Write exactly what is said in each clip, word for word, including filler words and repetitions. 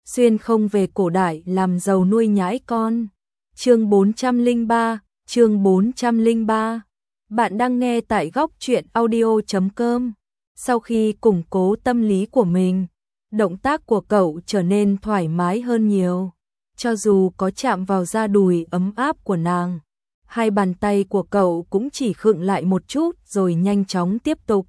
xuyên không về cổ đại làm giàu nuôi nhãi con. Chương bốn trăm lẻ ba, chương bốn trăm lẻ ba. Bạn đang nghe tại góc truyện audio chấm com. Sau khi củng cố tâm lý của mình, động tác của cậu trở nên thoải mái hơn nhiều. Cho dù có chạm vào da đùi ấm áp của nàng, hai bàn tay của cậu cũng chỉ khựng lại một chút rồi nhanh chóng tiếp tục.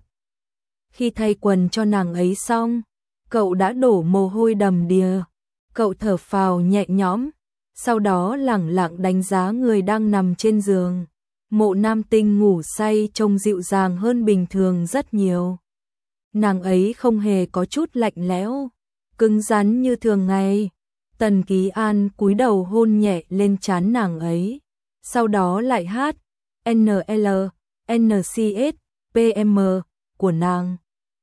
Khi thay quần cho nàng ấy xong, cậu đã đổ mồ hôi đầm đìa. Cậu thở phào nhẹ nhõm, sau đó lẳng lặng đánh giá người đang nằm trên giường. Mộ Nam Tinh ngủ say trông dịu dàng hơn bình thường rất nhiều. Nàng ấy không hề có chút lạnh lẽo, cứng rắn như thường ngày. Tần Ký An cúi đầu hôn nhẹ lên trán nàng ấy, sau đó lại hát en lờ, en xê ét, pê em của nàng.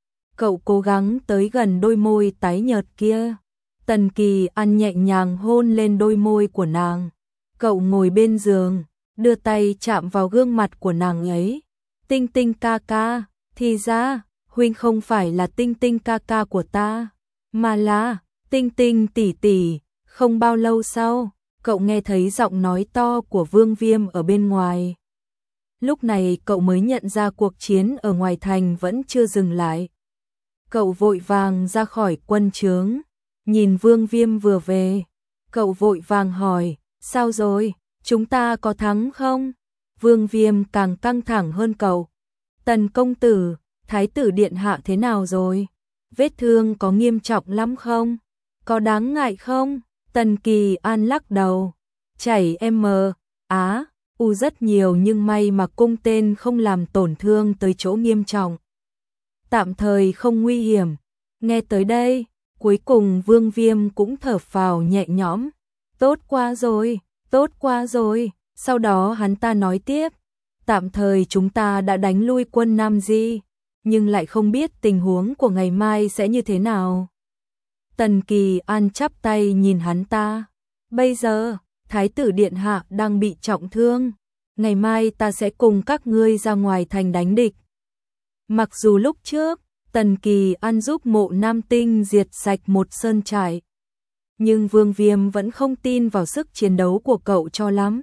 Cậu cố gắng tới gần đôi môi tái nhợt kia. Tần Kỳ An nhẹ nhàng hôn lên đôi môi của nàng. Cậu ngồi bên giường, đưa tay chạm vào gương mặt của nàng ấy. Tinh Tinh ca ca, thì ra, huynh không phải là Tinh Tinh ca ca của ta, mà là Tinh Tinh tỷ tỷ. Không bao lâu sau, cậu nghe thấy giọng nói to của Vương Viêm ở bên ngoài. Lúc này cậu mới nhận ra cuộc chiến ở ngoài thành vẫn chưa dừng lại. Cậu vội vàng ra khỏi quân trướng, nhìn Vương Viêm vừa về. Cậu vội vàng hỏi, sao rồi, chúng ta có thắng không? Vương Viêm càng căng thẳng hơn cậu. Tần công tử, thái tử điện hạ thế nào rồi? Vết thương có nghiêm trọng lắm không? Có đáng ngại không? Tần Kỳ An lắc đầu. Chảy em mờ, á, u rất nhiều nhưng may mà cung tên không làm tổn thương tới chỗ nghiêm trọng. Tạm thời không nguy hiểm. Nghe tới đây, cuối cùng Vương Viêm cũng thở phào nhẹ nhõm. Tốt quá rồi, tốt quá rồi. Sau đó hắn ta nói tiếp, tạm thời chúng ta đã đánh lui quân Nam Di, nhưng lại không biết tình huống của ngày mai sẽ như thế nào. Tần Kỳ An chắp tay nhìn hắn ta. Bây giờ, thái tử điện hạ đang bị trọng thương. Ngày mai ta sẽ cùng các ngươi ra ngoài thành đánh địch. Mặc dù lúc trước, Tần Kỳ An giúp Mộ Nam Tinh diệt sạch một sơn trại, nhưng Vương Viêm vẫn không tin vào sức chiến đấu của cậu cho lắm.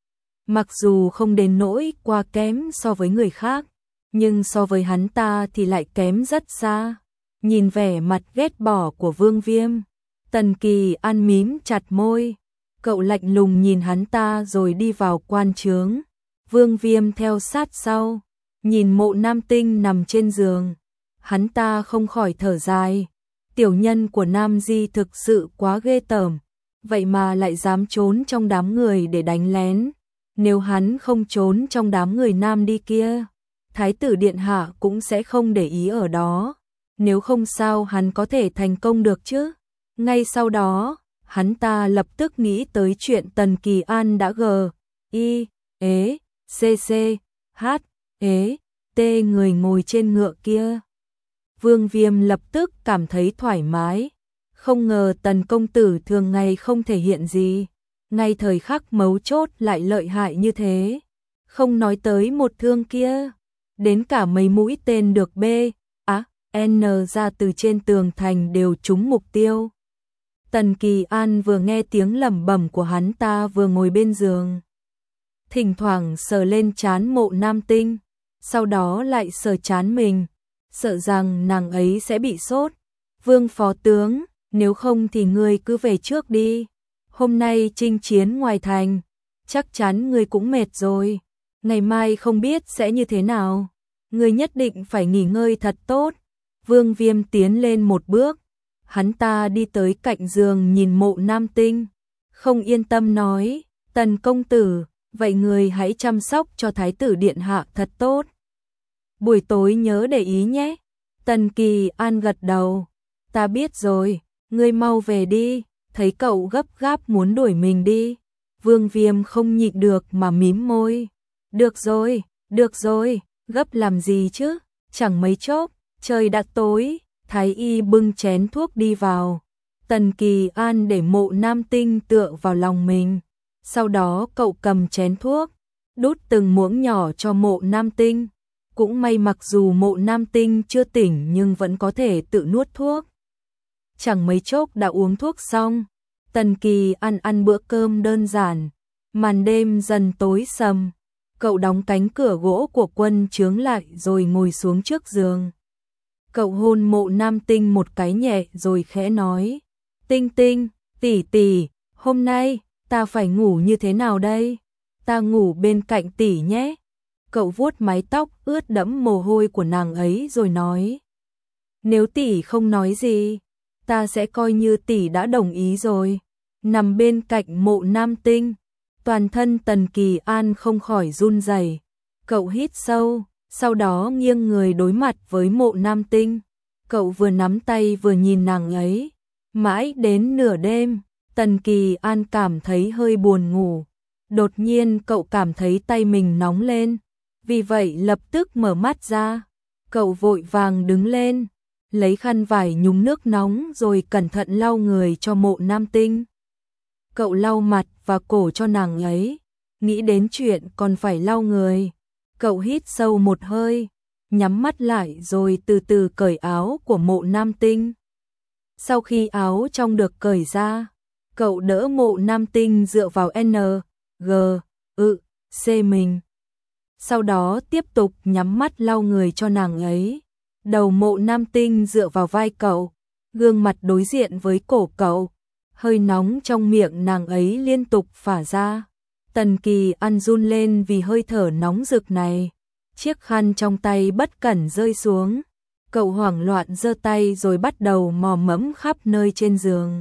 Mặc dù không đến nỗi quá kém so với người khác, nhưng so với hắn ta thì lại kém rất xa. Nhìn vẻ mặt ghét bỏ của Vương Viêm, Tần Kỳ An mím chặt môi. Cậu lạnh lùng nhìn hắn ta rồi đi vào quan trướng. Vương Viêm theo sát sau, nhìn Mộ Nam Tinh nằm trên giường. Hắn ta không khỏi thở dài. Tiểu nhân của Nam Di thực sự quá ghê tởm, vậy mà lại dám trốn trong đám người để đánh lén. Nếu hắn không trốn trong đám người Nam đi kia, thái tử điện hạ cũng sẽ không để ý ở đó. Nếu không sao hắn có thể thành công được chứ? Ngay sau đó, hắn ta lập tức nghĩ tới chuyện Tần Kỳ An đã gờ, y, ế, cê xê, hát, ế, tê người ngồi trên ngựa kia. Vương Viêm lập tức cảm thấy thoải mái. Không ngờ Tần công tử thường ngày không thể hiện gì, ngay thời khắc mấu chốt lại lợi hại như thế. Không nói tới một thương kia, đến cả mấy mũi tên được bê, á, N ra từ trên tường thành đều trúng mục tiêu. Tần Kỳ An vừa nghe tiếng lẩm bẩm của hắn ta vừa ngồi bên giường, thỉnh thoảng sờ lên trán Mộ Nam Tinh, sau đó lại sờ trán mình, sợ rằng nàng ấy sẽ bị sốt. Vương phó tướng, nếu không thì ngươi cứ về trước đi. Hôm nay chinh chiến ngoài thành, chắc chắn ngươi cũng mệt rồi. Ngày mai không biết sẽ như thế nào. Ngươi nhất định phải nghỉ ngơi thật tốt. Vương Viêm tiến lên một bước. Hắn ta đi tới cạnh giường nhìn Mộ Nam Tinh, không yên tâm nói, Tần công tử, vậy người hãy chăm sóc cho thái tử điện hạ thật tốt. Buổi tối nhớ để ý nhé. Tần Kỳ An gật đầu. Ta biết rồi, ngươi mau về đi. Thấy cậu gấp gáp muốn đuổi mình đi, Vương Viêm không nhịn được mà mím môi. Được rồi, được rồi, gấp làm gì chứ? Chẳng mấy chốc, trời đã tối. Thái y bưng chén thuốc đi vào. Tần Kỳ An để Mộ Nam Tinh tựa vào lòng mình. Sau đó cậu cầm chén thuốc, đút từng muỗng nhỏ cho Mộ Nam Tinh. Cũng may mặc dù Mộ Nam Tinh chưa tỉnh nhưng vẫn có thể tự nuốt thuốc. chẳng mấy chốc đã uống thuốc xong. Tần Kỳ ăn ăn bữa cơm đơn giản, màn đêm dần tối sầm. Cậu đóng cánh cửa gỗ của quân trướng lại rồi ngồi xuống trước giường. Cậu hôn Mộ Nam Tinh một cái nhẹ rồi khẽ nói, Tinh Tinh, tỷ tỷ, hôm nay ta phải ngủ như thế nào đây? Ta ngủ bên cạnh tỷ nhé. Cậu vuốt mái tóc ướt đẫm mồ hôi của nàng ấy rồi nói, nếu tỷ không nói gì, ta sẽ coi như tỷ đã đồng ý rồi. Nằm bên cạnh Mộ Nam Tinh, toàn thân Tần Kỳ An không khỏi run rẩy. Cậu hít sâu, sau đó nghiêng người đối mặt với Mộ Nam Tinh. Cậu vừa nắm tay vừa nhìn nàng ấy. Mãi đến nửa đêm, Tần Kỳ An cảm thấy hơi buồn ngủ. Đột nhiên cậu cảm thấy tay mình nóng lên, vì vậy lập tức mở mắt ra. Cậu vội vàng đứng lên, lấy khăn vải nhúng nước nóng rồi cẩn thận lau người cho Mộ Nam Tinh. Cậu lau mặt và cổ cho nàng ấy, nghĩ đến chuyện còn phải lau người. Cậu hít sâu một hơi, nhắm mắt lại rồi từ từ cởi áo của Mộ Nam Tinh. Sau khi áo trong được cởi ra, cậu đỡ Mộ Nam Tinh dựa vào N, G, ự, C mình. Sau đó tiếp tục nhắm mắt lau người cho nàng ấy. Đầu Mộ Nam Tinh dựa vào vai cậu, gương mặt đối diện với cổ cậu. Hơi nóng trong miệng nàng ấy liên tục phả ra. Tần Kỳ An run lên vì hơi thở nóng rực này. Chiếc khăn trong tay bất cẩn rơi xuống. Cậu hoảng loạn giơ tay rồi bắt đầu mò mẫm khắp nơi trên giường.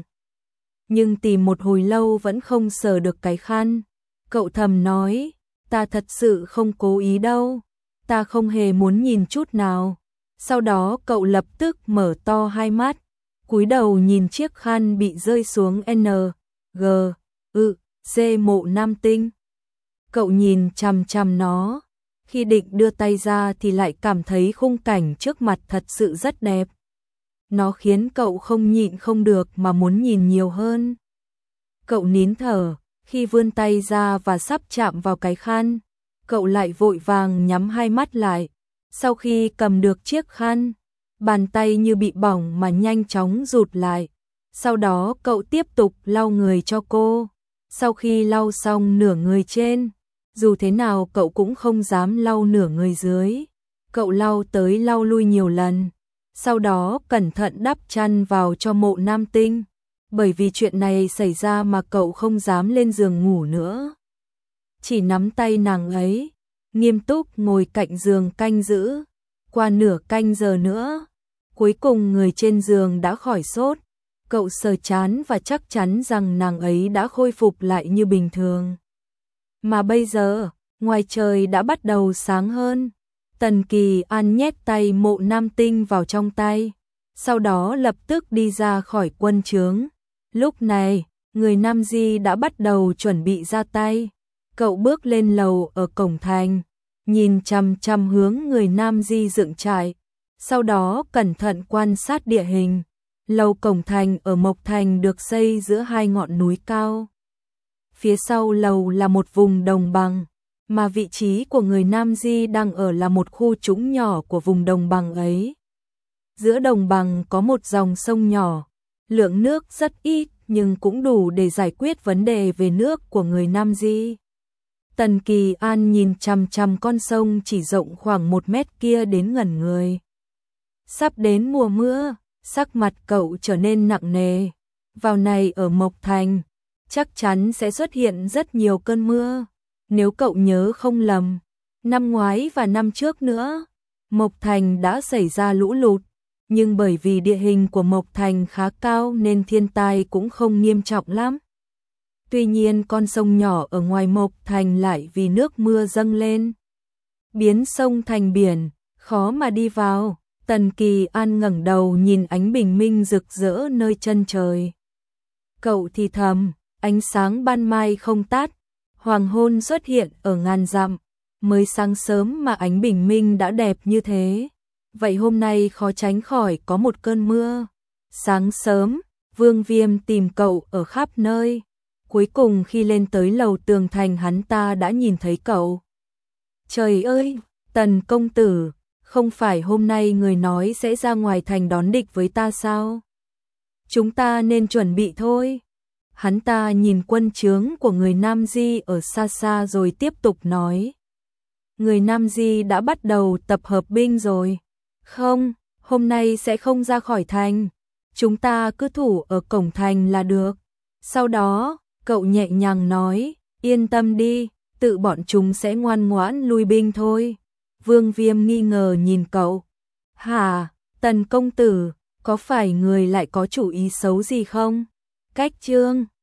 Nhưng tìm một hồi lâu vẫn không sờ được cái khăn. Cậu thầm nói, ta thật sự không cố ý đâu. Ta không hề muốn nhìn chút nào. Sau đó cậu lập tức mở to hai mắt, cúi đầu nhìn chiếc khăn bị rơi xuống N, G, ự, C Mộ Nam Tinh. Cậu nhìn chằm chằm nó, khi định đưa tay ra thì lại cảm thấy khung cảnh trước mặt thật sự rất đẹp. Nó khiến cậu không nhịn không được mà muốn nhìn nhiều hơn. Cậu nín thở, khi vươn tay ra và sắp chạm vào cái khăn, cậu lại vội vàng nhắm hai mắt lại. Sau khi cầm được chiếc khăn, bàn tay như bị bỏng mà nhanh chóng rụt lại. Sau đó cậu tiếp tục lau người cho cô. Sau khi lau xong nửa người trên, dù thế nào cậu cũng không dám lau nửa người dưới. Cậu lau tới lau lui nhiều lần. Sau đó cẩn thận đắp chăn vào cho Mộ Nam Tinh. Bởi vì chuyện này xảy ra mà cậu không dám lên giường ngủ nữa. Chỉ nắm tay nàng ấy, nghiêm túc ngồi cạnh giường canh giữ. Qua nửa canh giờ nữa, cuối cùng người trên giường đã khỏi sốt. Cậu sờ chán và chắc chắn rằng nàng ấy đã khôi phục lại như bình thường. Mà bây giờ, ngoài trời đã bắt đầu sáng hơn. Tần Kỳ An nhét tay Mộ Nam Tinh vào trong tay, sau đó lập tức đi ra khỏi quân trướng. Lúc này, người Nam Di đã bắt đầu chuẩn bị ra tay. Cậu bước lên lầu ở cổng thành, nhìn chằm chằm hướng người Nam Di dựng trại, sau đó cẩn thận quan sát địa hình. Lầu cổng thành ở Mộc Thành được xây giữa hai ngọn núi cao. Phía sau lầu là một vùng đồng bằng, mà vị trí của người Nam Di đang ở là một khu trũng nhỏ của vùng đồng bằng ấy. Giữa đồng bằng có một dòng sông nhỏ, lượng nước rất ít nhưng cũng đủ để giải quyết vấn đề về nước của người Nam Di. Tần Kỳ An nhìn chằm chằm con sông chỉ rộng khoảng một mét kia đến ngẩn người. Sắp đến mùa mưa, sắc mặt cậu trở nên nặng nề. Vào này ở Mộc Thành, chắc chắn sẽ xuất hiện rất nhiều cơn mưa. Nếu cậu nhớ không lầm, năm ngoái và năm trước nữa, Mộc Thành đã xảy ra lũ lụt. Nhưng bởi vì địa hình của Mộc Thành khá cao nên thiên tai cũng không nghiêm trọng lắm. Tuy nhiên con sông nhỏ ở ngoài Mộc Thành lại vì nước mưa dâng lên, biến sông thành biển, khó mà đi vào. Tần Kỳ An ngẩng đầu nhìn ánh bình minh rực rỡ nơi chân trời. Cậu thì thầm, ánh sáng ban mai không tắt, hoàng hôn xuất hiện ở ngàn dặm, mới sáng sớm mà ánh bình minh đã đẹp như thế. Vậy hôm nay khó tránh khỏi có một cơn mưa. Sáng sớm, Vương Viêm tìm cậu ở khắp nơi. Cuối cùng khi lên tới lầu tường thành hắn ta đã nhìn thấy cậu. Trời ơi, Tần công tử, không phải hôm nay người nói sẽ ra ngoài thành đón địch với ta sao? chúng ta nên chuẩn bị thôi. Hắn ta nhìn quân trướng của người Nam Di ở xa xa rồi tiếp tục nói. Người Nam Di đã bắt đầu tập hợp binh rồi. Không, hôm nay sẽ không ra khỏi thành. Chúng ta cứ thủ ở cổng thành là được. Sau đó, cậu nhẹ nhàng nói, yên tâm đi, tự bọn chúng sẽ ngoan ngoãn lui binh thôi. Vương Viêm nghi ngờ nhìn cậu. Hả, Tần công tử, có phải người lại có chủ ý xấu gì không? Cách Trương